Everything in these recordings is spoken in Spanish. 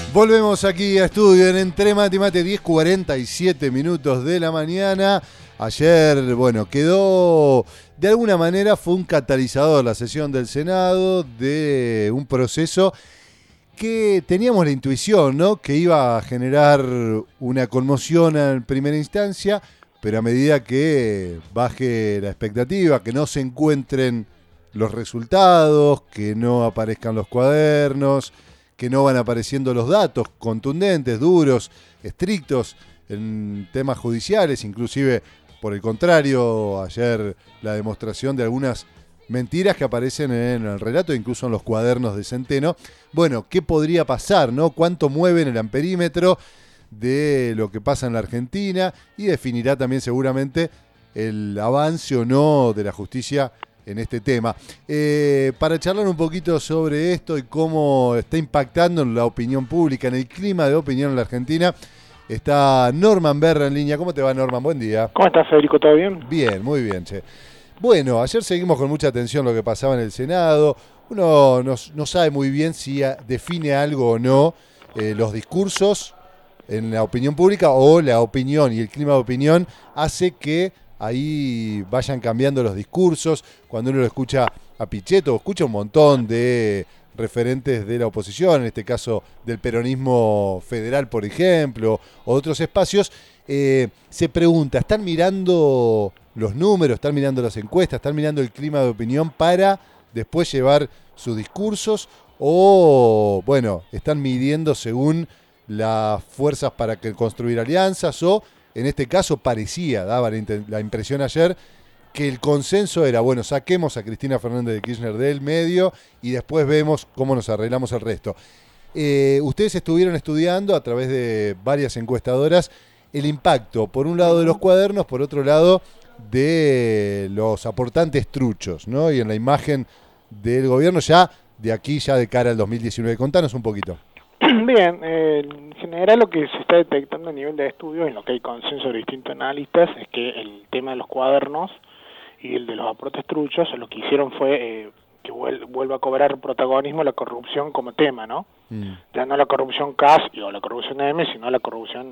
Volvemos aquí a estudio en Entre Mate y Mate, 10:47 minutos de la mañana. Ayer, quedó, de alguna manera fue un catalizador la sesión del Senado de un proceso que teníamos la intuición, ¿no?, que iba a generar una conmoción en primera instancia, pero a medida que baje la expectativa, que no se encuentren los resultados, que no aparezcan los cuadernos, que no van apareciendo los datos contundentes, duros, estrictos en temas judiciales, inclusive, por el contrario, ayer la demostración de algunas mentiras que aparecen en el relato, incluso en los cuadernos de Centeno. Bueno, ¿qué podría pasar, no? ¿Cuánto mueven el amperímetro de lo que pasa en la Argentina? Y definirá también seguramente el avance o no de la justicia en este tema. Para charlar un poquito sobre esto y cómo está impactando en la opinión pública, en el clima de opinión en la Argentina, está Norman Berra en línea. ¿Cómo te va, Norman? Buen día. ¿Cómo estás, Federico? ¿Todo bien? Bien, muy bien, che. Bueno, ayer seguimos con mucha atención lo que pasaba en el Senado. Uno no sabe muy bien si define algo o no los discursos en la opinión pública, o la opinión y el clima de opinión hace que ahí vayan cambiando los discursos. Cuando uno lo escucha a Pichetto, escucha un montón de referentes de la oposición, en este caso del peronismo federal, por ejemplo, o otros espacios, se pregunta, ¿están mirando los números, están mirando las encuestas, están mirando el clima de opinión para después llevar sus discursos, o, están midiendo según las fuerzas para construir alianzas, o en este caso daba la impresión ayer que el consenso era, saquemos a Cristina Fernández de Kirchner del medio y después vemos cómo nos arreglamos el resto? Ustedes estuvieron estudiando a través de varias encuestadoras el impacto, por un lado de los cuadernos, por otro lado de los aportantes truchos, ¿no? Y en la imagen del gobierno ya de cara al 2019. Contanos un poquito. Bien, en general lo que se está detectando a nivel de estudios, en lo que hay consenso de distintos analistas, es que el tema de los cuadernos y el de los aportes truchos, lo que hicieron fue que vuelva a cobrar protagonismo la corrupción como tema, ¿no? Ya no la corrupción CAS o la corrupción M, sino la corrupción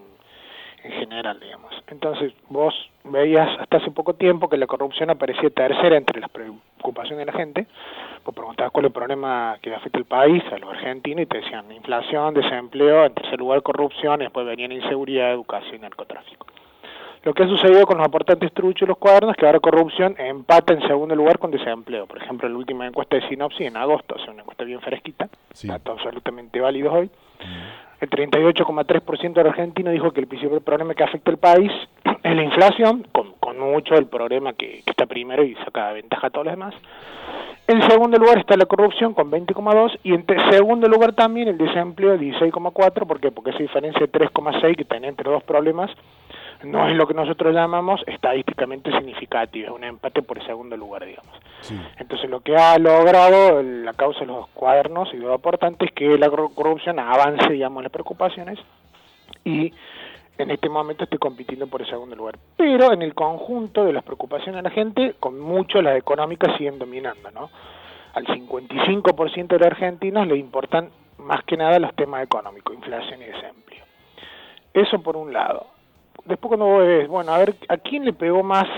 en general, digamos. Entonces, vos veías hasta hace poco tiempo que la corrupción aparecía tercera entre las preocupaciones de la gente. Vos preguntabas cuál es el problema que afecta al país, a los argentinos, y te decían inflación, desempleo, en tercer lugar corrupción, y después venían inseguridad, educación y narcotráfico. Lo que ha sucedido con los aportantes truchos y los cuadernos es que ahora corrupción empata en segundo lugar con desempleo. Por ejemplo, la última encuesta de Sinopsis en agosto, o sea, una encuesta bien fresquita, sí, datos absolutamente válidos hoy. El 38,3% de los argentinos dijo que el principal problema que afecta al país es la inflación, con mucho el problema que está primero y saca ventaja a todos los demás. En segundo lugar está la corrupción con 20,2%, y en segundo lugar también el desempleo, 16,4%. ¿Por qué? Porque esa diferencia de 3,6% que tenía entre dos problemas no es lo que nosotros llamamos estadísticamente significativo, es un empate por el segundo lugar, digamos. Sí. Entonces lo que ha logrado la causa de los cuadernos y de los aportantes es que la corrupción avance, digamos, las preocupaciones, y en este momento estoy compitiendo por el segundo lugar. Pero en el conjunto de las preocupaciones de la gente, con mucho las económicas siguen dominando, ¿no? Al 55% de los argentinos le importan más que nada los temas económicos, inflación y desempleo. Eso por un lado. Después cuando vos ves, a ver, ¿a quién le pegó más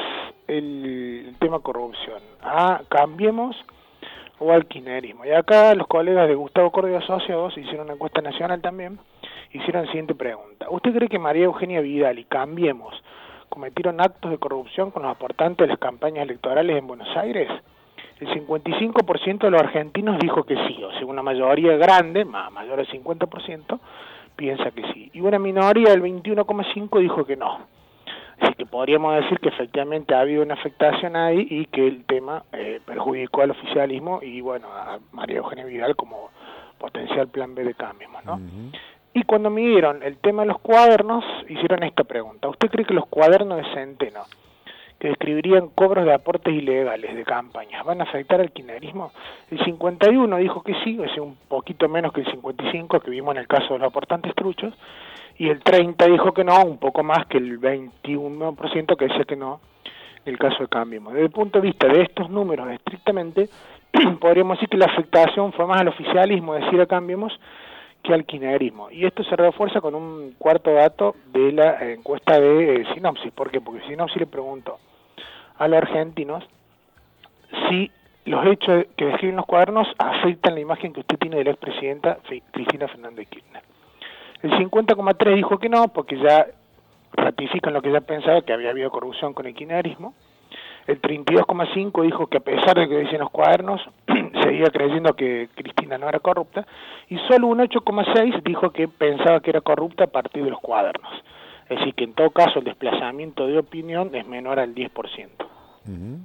el tema corrupción? ¿A Cambiemos o al kirchnerismo? Y acá los colegas de Gustavo Córdoba Asociados hicieron una encuesta nacional también, hicieron la siguiente pregunta. ¿Usted cree que María Eugenia Vidal y Cambiemos cometieron actos de corrupción con los aportantes de las campañas electorales en Buenos Aires? El 55% de los argentinos dijo que sí, o sea, una mayoría grande, mayor del 50%, piensa que sí. Y una minoría del 21,5% dijo que no. Así que podríamos decir que efectivamente ha habido una afectación ahí y que el tema perjudicó al oficialismo y, a María Eugenia Vidal como potencial plan B de Cambiemos, ¿no? Uh-huh. Y cuando midieron el tema de los cuadernos, hicieron esta pregunta. ¿Usted cree que los cuadernos de Centeno, que describirían cobros de aportes ilegales de campañas, van a afectar al kirchnerismo? El 51 dijo que sí, o sea, un poquito menos que el 55 que vimos en el caso de los aportantes truchos, y el 30 dijo que no, un poco más que el 21% que decía que no, en el caso de Cambiemos. Desde el punto de vista de estos números estrictamente, podríamos decir que la afectación fue más al oficialismo, decir a Cambiemos, que al kirchnerismo. Y esto se refuerza con un cuarto dato de la encuesta de Sinopsis. ¿Por qué? Porque Sinopsis le preguntó a los argentinos si los hechos que describen los cuadernos afectan la imagen que usted tiene de la expresidenta Cristina Fernández de Kirchner. El 50,3 dijo que no, porque ya ratifican lo que ya pensaba, que había habido corrupción con el kirchnerismo. El 32,5 dijo que a pesar de que dicen los cuadernos, seguía creyendo que Cristina no era corrupta, y solo un 8,6 dijo que pensaba que era corrupta a partir de los cuadernos. Es decir, que en todo caso el desplazamiento de opinión es menor al 10%. Uh-huh.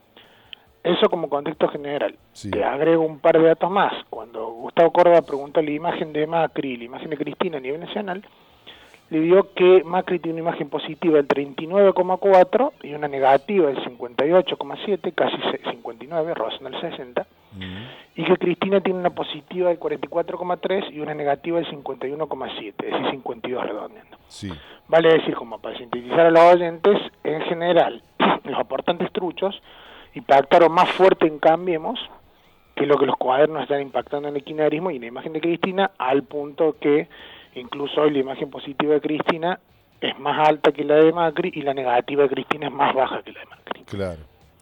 Eso como contexto general. Sí. Te agrego un par de datos más. Cuando Gustavo Córdoba preguntó la imagen de Macri y la imagen de Cristina a nivel nacional, le dio que Macri tiene una imagen positiva del 39,4 y una negativa del 58,7, casi 59, rozando el 60, y que Cristina tiene una positiva del 44,3 y una negativa del 51,7, es decir, 52 redondeando. Sí. Vale decir, como para sintetizar a los oyentes, en general, los aportantes truchos impactaron más fuerte en Cambiemos que lo que los cuadernos están impactando en el kirchnerismo y en la imagen de Cristina, al punto que incluso hoy la imagen positiva de Cristina es más alta que la de Macri y la negativa de Cristina es más baja que la de Macri. Claro.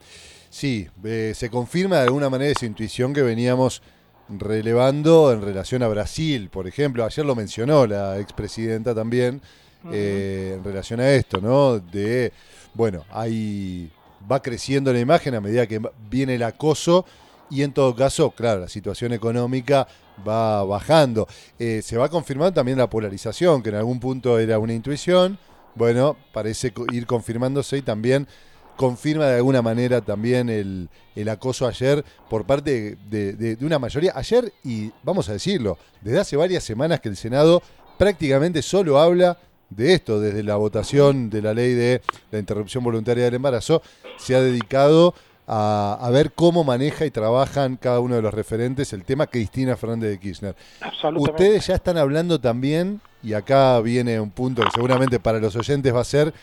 Sí, se confirma de alguna manera esa intuición que veníamos relevando en relación a Brasil, por ejemplo. Ayer lo mencionó la expresidenta también, en relación a esto, ¿no? De, bueno, va creciendo la imagen a medida que viene el acoso y en todo caso, claro, la situación económica va bajando. Se va confirmando también la polarización, que en algún punto era una intuición, bueno, parece ir confirmándose y también confirma de alguna manera también el acoso ayer por parte de una mayoría. Ayer, y vamos a decirlo, desde hace varias semanas que el Senado prácticamente solo habla de esto, desde la votación de la ley de la interrupción voluntaria del embarazo, se ha dedicado a ver cómo maneja y trabajan cada uno de los referentes el tema Cristina Fernández de Kirchner. Ustedes ya están hablando también, y acá viene un punto que seguramente para los oyentes va a ser,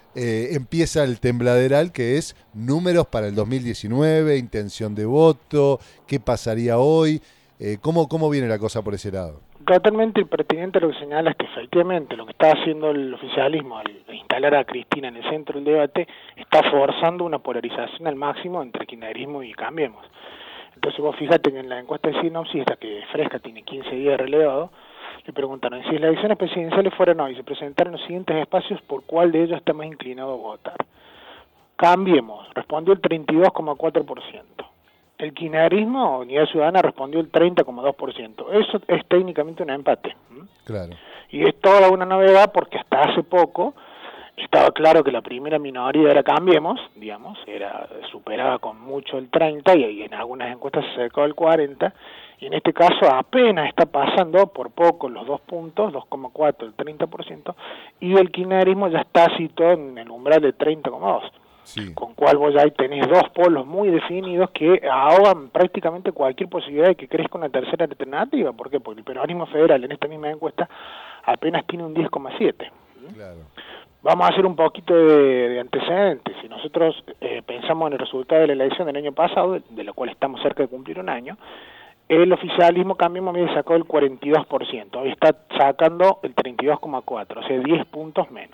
empieza el tembladeral, que es números para el 2019, intención de voto, qué pasaría hoy, ¿cómo viene la cosa por ese lado? Totalmente pertinente lo que señala es que efectivamente lo que está haciendo el oficialismo al instalar a Cristina en el centro del debate está forzando una polarización al máximo entre kirchnerismo y Cambiemos. Entonces vos fíjate que en la encuesta de Sinopsis, esta que fresca, tiene 15 días de relevado, le preguntaron si las elecciones presidenciales fueran hoy y se presentaran los siguientes espacios, ¿por cuál de ellos está más inclinado a votar? Cambiemos, respondió el 32,4%. El kirchnerismo o Unidad Ciudadana respondió el 30,2%. Eso es técnicamente un empate. Claro. Y es toda una novedad porque hasta hace poco estaba claro que la primera minoría era Cambiemos, digamos, superaba con mucho el 30 y en algunas encuestas se acercó al 40, y en este caso apenas está pasando por poco los 2 puntos, 2,4, el 30%, y el kirchnerismo ya está situado en el umbral de 30,2. Sí. Con cual vos ya ahí tenés dos polos muy definidos que ahogan prácticamente cualquier posibilidad de que crezca una tercera alternativa. ¿Por qué? Porque el peronismo federal en esta misma encuesta apenas tiene un 10,7. Claro. Vamos a hacer un poquito de antecedentes. Si nosotros pensamos en el resultado de la elección del año pasado, de la cual estamos cerca de cumplir un año, el oficialismo Cambiemos había sacado el 42%, hoy está sacando el 32,4%, o sea 10 puntos menos.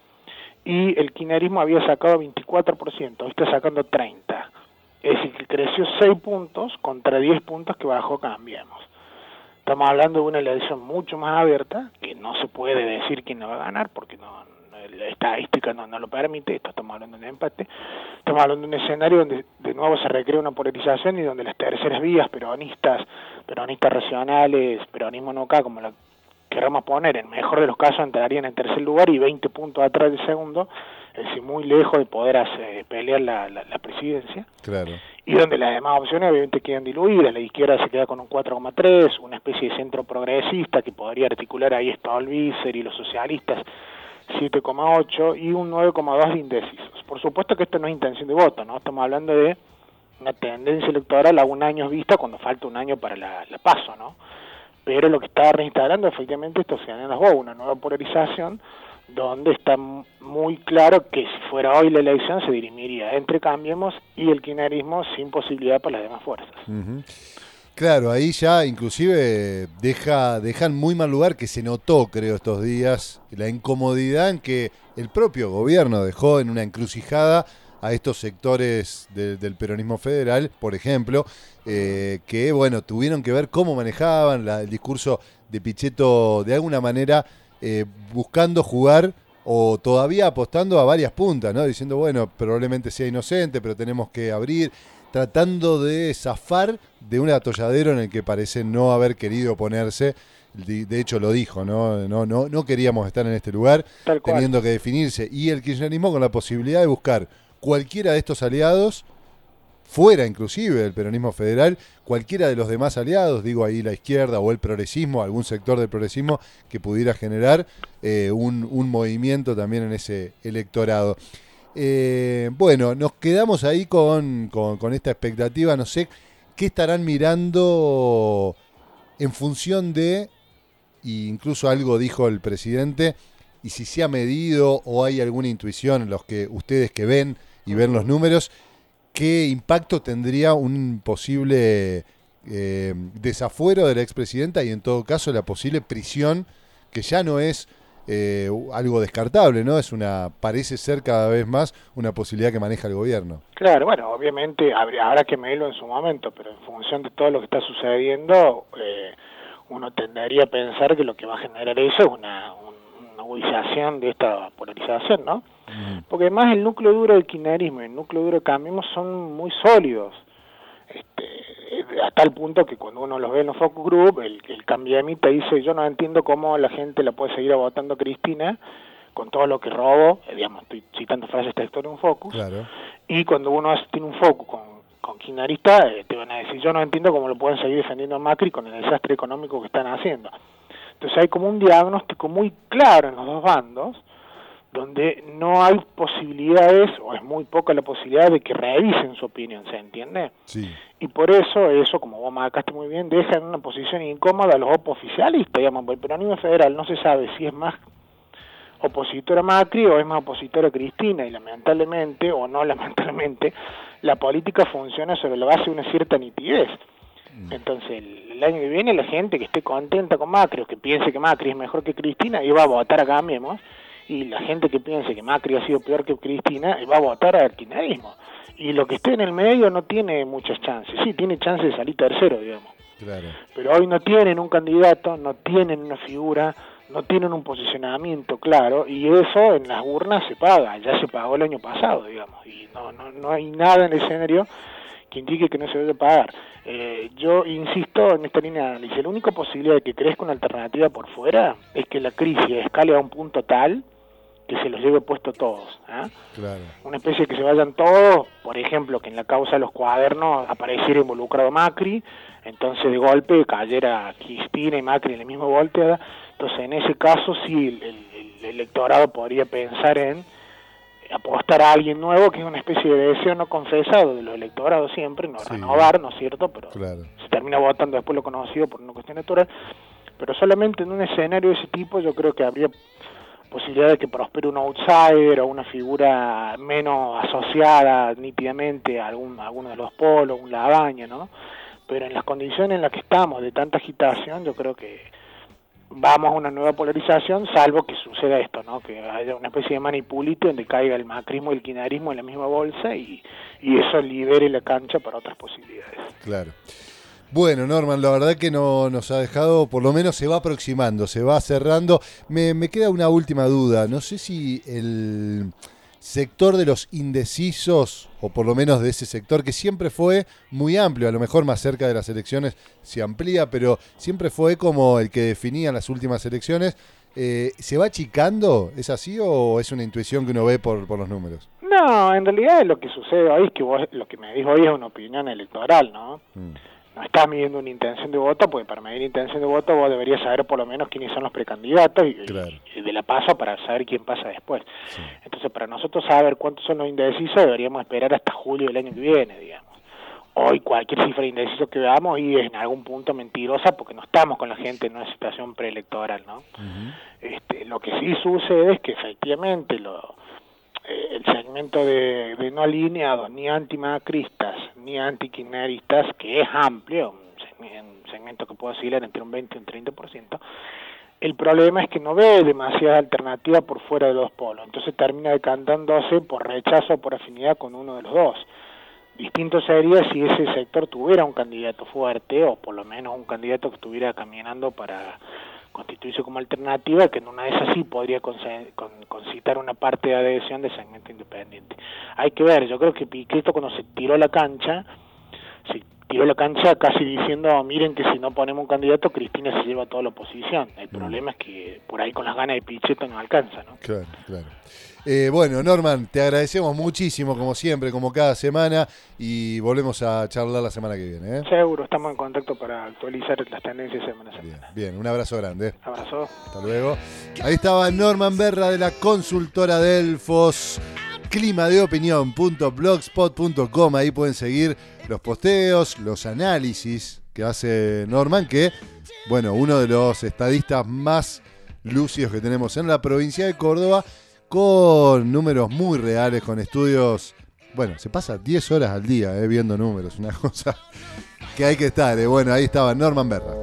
Y el kirchnerismo había sacado 24%, hoy está sacando 30%. Es decir, que creció 6 puntos contra 10 puntos que bajó Cambiemos. Estamos hablando de una elección mucho más abierta, que no se puede decir quién la va a ganar, porque la estadística no lo permite. Estamos hablando de un empate. Estamos hablando de un escenario donde de nuevo se recrea una polarización y donde las terceras vías peronistas racionales, peronismo no acá, como la queramos poner, en el mejor de los casos entrarían en tercer lugar y 20 puntos atrás del segundo, es decir, muy lejos de poder pelear la presidencia. Claro. Y donde las demás opciones obviamente quedan diluidas. La izquierda se queda con un 4,3, una especie de centro progresista que podría articular ahí Stolbizer y los socialistas 7,8 y un 9,2 de indecisos. Por supuesto que esto no es intención de voto, ¿no? Estamos hablando de una tendencia electoral a un año vista cuando falta un año para la PASO, ¿no? Pero lo que está reinstalando efectivamente esto se llama una nueva polarización donde está muy claro que si fuera hoy la elección se dirimiría entre Cambiemos y el kirchnerismo sin posibilidad para las demás fuerzas. Uh-huh. Claro, ahí ya inclusive dejan muy mal lugar, que se notó, creo, estos días, la incomodidad en que el propio gobierno dejó en una encrucijada a estos sectores del peronismo federal, por ejemplo, que, bueno, tuvieron que ver cómo manejaban el discurso de Pichetto de alguna manera, buscando jugar o todavía apostando a varias puntas, ¿no? Diciendo, bueno, probablemente sea inocente, pero tenemos que abrir, tratando de zafar de un atolladero en el que parece no haber querido ponerse. De hecho lo dijo, no queríamos estar en este lugar, teniendo que definirse. Y el kirchnerismo con la posibilidad de buscar cualquiera de estos aliados, fuera inclusive del peronismo federal, cualquiera de los demás aliados, digo ahí la izquierda o el progresismo, algún sector del progresismo que pudiera generar un movimiento también en ese electorado. Bueno, nos quedamos ahí con esta expectativa, no sé qué estarán mirando en función de, y incluso algo dijo el presidente, y si se ha medido o hay alguna intuición en los que ustedes que ven y ven los números, qué impacto tendría un posible desafuero de la expresidenta y en todo caso la posible prisión, que ya no es algo descartable, ¿no? Parece ser cada vez más una posibilidad que maneja el gobierno. Claro, bueno, obviamente habrá que medirlo en su momento, pero en función de todo lo que está sucediendo, uno tendería a pensar que lo que va a generar eso es una agudización de esta polarización, ¿no? Porque además el núcleo duro del kirchnerismo y el núcleo duro de Cambiemos son muy sólidos, a tal punto que cuando uno los ve en los focus group, el cambiamita dice, yo no entiendo cómo la gente la puede seguir votando a Cristina con todo lo que robó, digamos, estoy citando frases textuales de un focus, claro. Y cuando uno tiene un focus con kirchnerista, te van a decir, yo no entiendo cómo lo pueden seguir defendiendo a Macri con el desastre económico que están haciendo. Entonces hay como un diagnóstico muy claro en los dos bandos, donde no hay posibilidades, o es muy poca la posibilidad de que revisen su opinión, ¿se entiende? Sí. Y por eso, como vos marcaste muy bien, deja en una posición incómoda a los oficialistas, digamos, el peronismo federal no se sabe si es más opositor a Macri o es más opositor a Cristina, y lamentablemente, o no lamentablemente, la política funciona sobre la base de una cierta nitidez. Entonces, el año que viene la gente que esté contenta con Macri o que piense que Macri es mejor que Cristina, iba a votar a Cambiemos, y la gente que piense que Macri ha sido peor que Cristina, va a votar al kirchnerismo. Y lo que esté en el medio no tiene muchas chances. Sí, tiene chances de salir tercero, digamos. Claro. Pero hoy no tienen un candidato, no tienen una figura, no tienen un posicionamiento claro, y eso en las urnas se paga, ya se pagó el año pasado, digamos, y no hay nada en el escenario que indique que no se debe pagar. Yo insisto en esta línea de análisis, la única posibilidad de que crezca una alternativa por fuera es que la crisis escale a un punto tal que se los lleve puesto todos, ¿eh? Claro. Una especie de que se vayan todos, por ejemplo, que en la causa de los cuadernos apareciera involucrado Macri, entonces de golpe cayera Cristina y Macri en la misma volteada. Entonces en ese caso sí el electorado podría pensar en apostar a alguien nuevo, que es una especie de deseo no confesado de los electorados siempre, no sí. Renovar, ¿no es cierto? Pero claro. Se termina votando después lo conocido por una cuestión natural, pero solamente en un escenario de ese tipo yo creo que habría posibilidad de que prospere un outsider o una figura menos asociada nítidamente a alguno de los polos, un Labaña, ¿no? Pero en las condiciones en las que estamos, de tanta agitación, yo creo que vamos a una nueva polarización, salvo que suceda esto, ¿no? Que haya una especie de manipulito donde caiga el macrismo y el kirchnerismo en la misma bolsa y eso libere la cancha para otras posibilidades. Claro. Bueno, Norman, la verdad que no nos ha dejado, por lo menos se va aproximando, se va cerrando. Me queda una última duda. No sé si el sector de los indecisos, o por lo menos de ese sector que siempre fue muy amplio, a lo mejor más cerca de las elecciones se amplía, pero siempre fue como el que definía las últimas elecciones, ¿se va achicando? ¿Es así o es una intuición que uno ve por los números? No, en realidad lo que sucede hoy es que vos, lo que me dijo hoy es una opinión electoral, ¿no? No estás midiendo una intención de voto, porque para medir intención de voto vos deberías saber por lo menos quiénes son los precandidatos claro. y de la paso para saber quién pasa después. Sí. Entonces, para nosotros saber cuántos son los indecisos, deberíamos esperar hasta julio del año que viene, digamos. Hoy cualquier cifra de indecisos que veamos y es en algún punto mentirosa porque no estamos con la gente en una situación preelectoral, ¿no? Lo que sí sucede es que efectivamente el segmento de no alineados, ni antimacristas, ni antikirchneristas, que es amplio, un un segmento que puede oscilar entre un 20 y un 30%. El problema es que no ve demasiada alternativa por fuera de los polos, entonces termina decantándose por rechazo o por afinidad con uno de los dos. Distinto sería si ese sector tuviera un candidato fuerte, o por lo menos un candidato que estuviera caminando para constituirse como alternativa, que en una de esas sí podría concitar una parte de adhesión del segmento independiente. Hay que ver, yo creo que Pichetto cuando se tiró la cancha casi diciendo, miren que si no ponemos un candidato, Cristina se lleva toda la oposición. El problema es que por ahí con las ganas de Pichetto no alcanza, ¿no? Claro, claro. Bueno, Norman, te agradecemos muchísimo, como siempre, como cada semana, y volvemos a charlar la semana que viene. Seguro, estamos en contacto para actualizar las tendencias semana a semana. Bien, un abrazo grande. Abrazo. Hasta luego. Ahí estaba Norman Berra de la consultora Delfos. climadeopinión.blogspot.com. Ahí pueden seguir los posteos, los análisis que hace Norman, que, bueno, uno de los estadistas más lúcidos que tenemos en la provincia de Córdoba, con números muy reales, con estudios. Bueno, se pasa 10 horas al día viendo números, una cosa que hay que estar. Bueno, ahí estaba Norman Berra.